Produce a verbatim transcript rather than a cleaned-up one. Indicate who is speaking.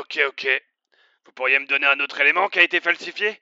Speaker 1: Ok, ok. Vous pourriez me donner un autre élément qui a été falsifié?